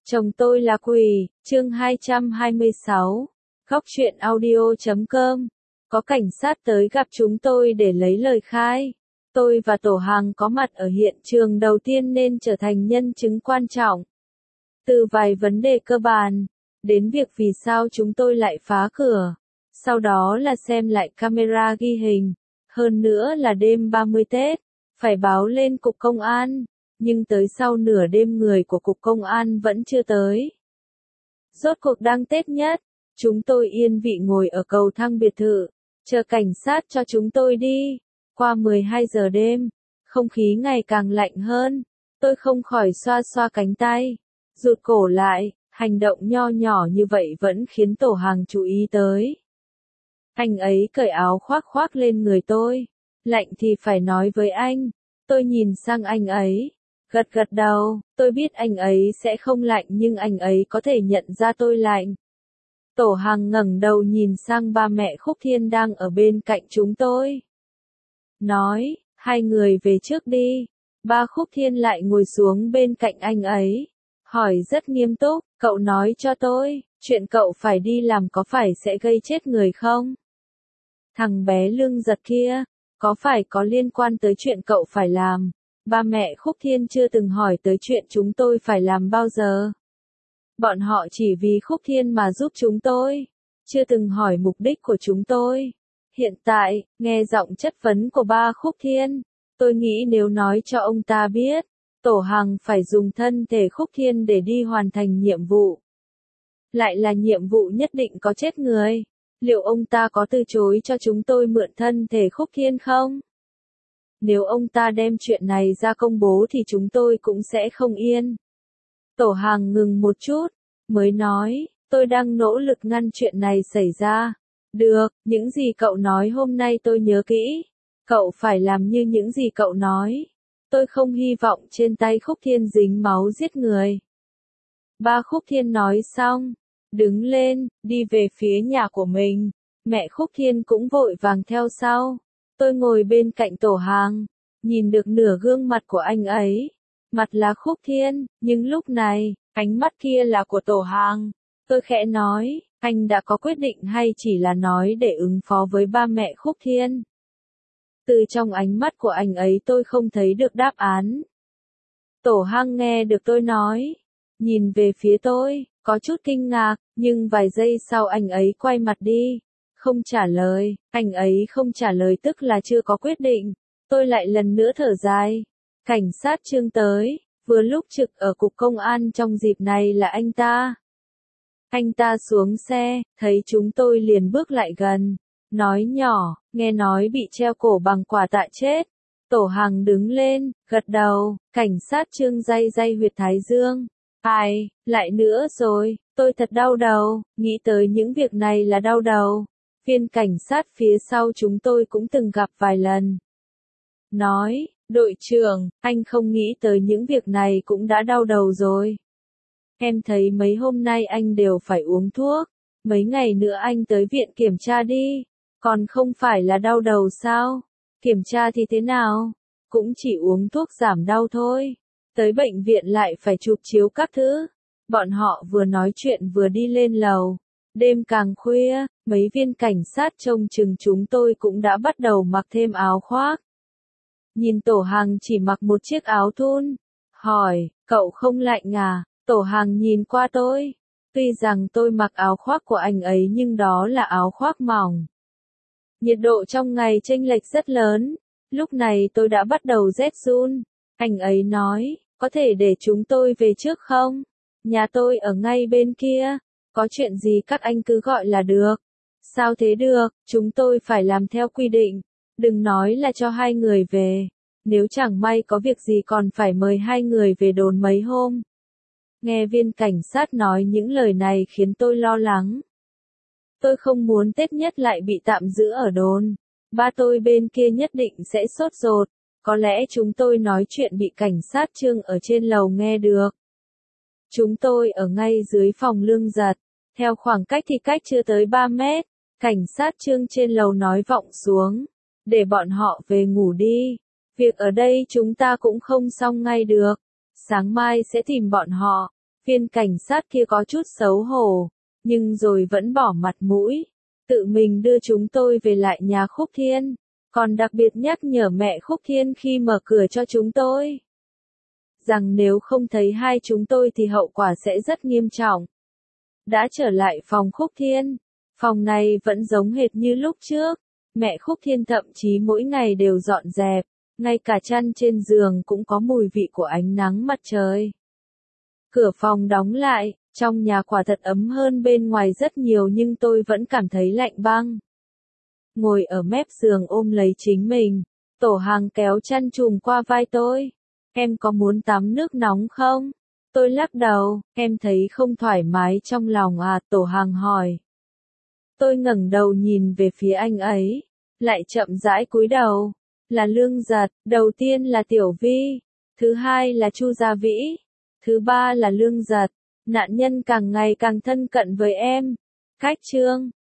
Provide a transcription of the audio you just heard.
Chồng tôi là quỷ, chương 226. Góc truyện audio.com. Có cảnh sát tới gặp chúng tôi để lấy lời khai. Tôi và Tổ Hằng có mặt ở hiện trường đầu tiên nên trở thành nhân chứng quan trọng. Từ vài vấn đề cơ bản, đến việc vì sao chúng tôi lại phá cửa. Sau đó là xem lại camera ghi hình. Hơn nữa là đêm 30 Tết, phải báo lên cục công an. Nhưng tới sau nửa đêm người của cục công an vẫn chưa tới. Rốt cuộc đang Tết nhất, chúng tôi yên vị ngồi ở cầu thang biệt thự, chờ cảnh sát cho chúng tôi đi. Qua 12 giờ đêm, không khí ngày càng lạnh hơn, tôi không khỏi xoa xoa cánh tay, rụt cổ lại, hành động nho nhỏ như vậy vẫn khiến Tổ Hằng chú ý tới. Anh ấy cởi áo khoác lên người tôi, lạnh thì phải nói với anh, tôi nhìn sang anh ấy. Gật đầu, tôi biết anh ấy sẽ không lạnh nhưng anh ấy có thể nhận ra tôi lạnh. Tổ Hằng ngẩng đầu nhìn sang ba mẹ Khúc Thiên đang ở bên cạnh chúng tôi. Nói, hai người về trước đi. Ba Khúc Thiên lại ngồi xuống bên cạnh anh ấy. Hỏi rất nghiêm túc, cậu nói cho tôi, chuyện cậu phải đi làm có phải sẽ gây chết người không? Thằng bé Lương Giật kia, có phải có liên quan tới chuyện cậu phải làm? Ba mẹ Khúc Thiên chưa từng hỏi tới chuyện chúng tôi phải làm bao giờ. Bọn họ chỉ vì Khúc Thiên mà giúp chúng tôi, chưa từng hỏi mục đích của chúng tôi. Hiện tại, nghe giọng chất vấn của ba Khúc Thiên, tôi nghĩ nếu nói cho ông ta biết, Tổ Hằng phải dùng thân thể Khúc Thiên để đi hoàn thành nhiệm vụ. Lại là nhiệm vụ nhất định có chết người. Liệu ông ta có từ chối cho chúng tôi mượn thân thể Khúc Thiên không? Nếu ông ta đem chuyện này ra công bố thì chúng tôi cũng sẽ không yên. Tổ Hằng ngừng một chút, mới nói, tôi đang nỗ lực ngăn chuyện này xảy ra. Được, những gì cậu nói hôm nay tôi nhớ kỹ. Cậu phải làm như những gì cậu nói. Tôi không hy vọng trên tay Khúc Thiên dính máu giết người. Ba Khúc Thiên nói xong, đứng lên, đi về phía nhà của mình. Mẹ Khúc Thiên cũng vội vàng theo sau. Tôi ngồi bên cạnh Tổ Hằng, nhìn được nửa gương mặt của anh ấy. Mặt là Khúc Thiên, nhưng lúc này, ánh mắt kia là của Tổ Hằng. Tôi khẽ nói, anh đã có quyết định hay chỉ là nói để ứng phó với ba mẹ Khúc Thiên? Từ trong ánh mắt của anh ấy tôi không thấy được đáp án. Tổ Hằng nghe được tôi nói, nhìn về phía tôi, có chút kinh ngạc, nhưng vài giây sau anh ấy quay mặt đi. Không trả lời, anh ấy không trả lời tức là chưa có quyết định. Tôi lại lần nữa thở dài. Cảnh sát Trương tới, vừa lúc trực ở cục công an trong dịp này là anh ta. Anh ta xuống xe, thấy chúng tôi liền bước lại gần. Nói nhỏ, nghe nói bị treo cổ bằng quả tạ chết. Tổ Hằng đứng lên, gật đầu, cảnh sát Trương day huyệt thái dương. Ai, lại nữa rồi, tôi thật đau đầu, nghĩ tới những việc này là đau đầu. Viên cảnh sát phía sau chúng tôi cũng từng gặp vài lần. Nói, đội trưởng, anh không nghĩ tới những việc này cũng đã đau đầu rồi. Em thấy mấy hôm nay anh đều phải uống thuốc, mấy ngày nữa anh tới viện kiểm tra đi, còn không phải là đau đầu sao? Kiểm tra thì thế nào? Cũng chỉ uống thuốc giảm đau thôi. Tới bệnh viện lại phải chụp chiếu các thứ. Bọn họ vừa nói chuyện vừa đi lên lầu. Đêm càng khuya, mấy viên cảnh sát trông chừng chúng tôi cũng đã bắt đầu mặc thêm áo khoác. Nhìn Tổ Hằng chỉ mặc một chiếc áo thun. Hỏi, cậu không lạnh à? Tổ Hằng nhìn qua tôi. Tuy rằng tôi mặc áo khoác của anh ấy nhưng đó là áo khoác mỏng. Nhiệt độ trong ngày chênh lệch rất lớn. Lúc này tôi đã bắt đầu rét run. Anh ấy nói, có thể để chúng tôi về trước không? Nhà tôi ở ngay bên kia. Có chuyện gì các anh cứ gọi là được. Sao thế được, chúng tôi phải làm theo quy định. Đừng nói là cho hai người về. Nếu chẳng may có việc gì còn phải mời hai người về đồn mấy hôm. Nghe viên cảnh sát nói những lời này khiến tôi lo lắng. Tôi không muốn Tết nhất lại bị tạm giữ ở đồn. Ba tôi bên kia nhất định sẽ sốt ruột. Có lẽ chúng tôi nói chuyện bị cảnh sát Trương ở trên lầu nghe được. Chúng tôi ở ngay dưới phòng Lương Giật. Theo khoảng cách thì cách chưa tới 3 mét. Cảnh sát Trương trên lầu nói vọng xuống. Để bọn họ về ngủ đi. Việc ở đây chúng ta cũng không xong ngay được. Sáng mai sẽ tìm bọn họ. Viên cảnh sát kia có chút xấu hổ, nhưng rồi vẫn bỏ mặt mũi, tự mình đưa chúng tôi về lại nhà Khúc Thiên, còn đặc biệt nhắc nhở mẹ Khúc Thiên khi mở cửa cho chúng tôi, rằng nếu không thấy hai chúng tôi thì hậu quả sẽ rất nghiêm trọng. Đã trở lại phòng Khúc Thiên, phòng này vẫn giống hệt như lúc trước, mẹ Khúc Thiên thậm chí mỗi ngày đều dọn dẹp, ngay cả chăn trên giường cũng có mùi vị của ánh nắng mặt trời. Cửa phòng đóng lại, trong nhà quả thật ấm hơn bên ngoài rất nhiều nhưng tôi vẫn cảm thấy lạnh băng. Ngồi ở mép giường ôm lấy chính mình, Tổ Hằng kéo chăn trùm qua vai tôi. Em có muốn tắm nước nóng không? Tôi lắc đầu, em thấy không thoải mái trong lòng à? Tổ Hằng hỏi. Tôi ngẩng đầu nhìn về phía anh ấy, lại chậm rãi cúi đầu. Là Lương Giật, đầu tiên là Tiểu Vi, thứ hai là Chu Gia Vĩ, thứ ba là Lương Giật. Nạn nhân càng ngày càng thân cận với em. Khách chương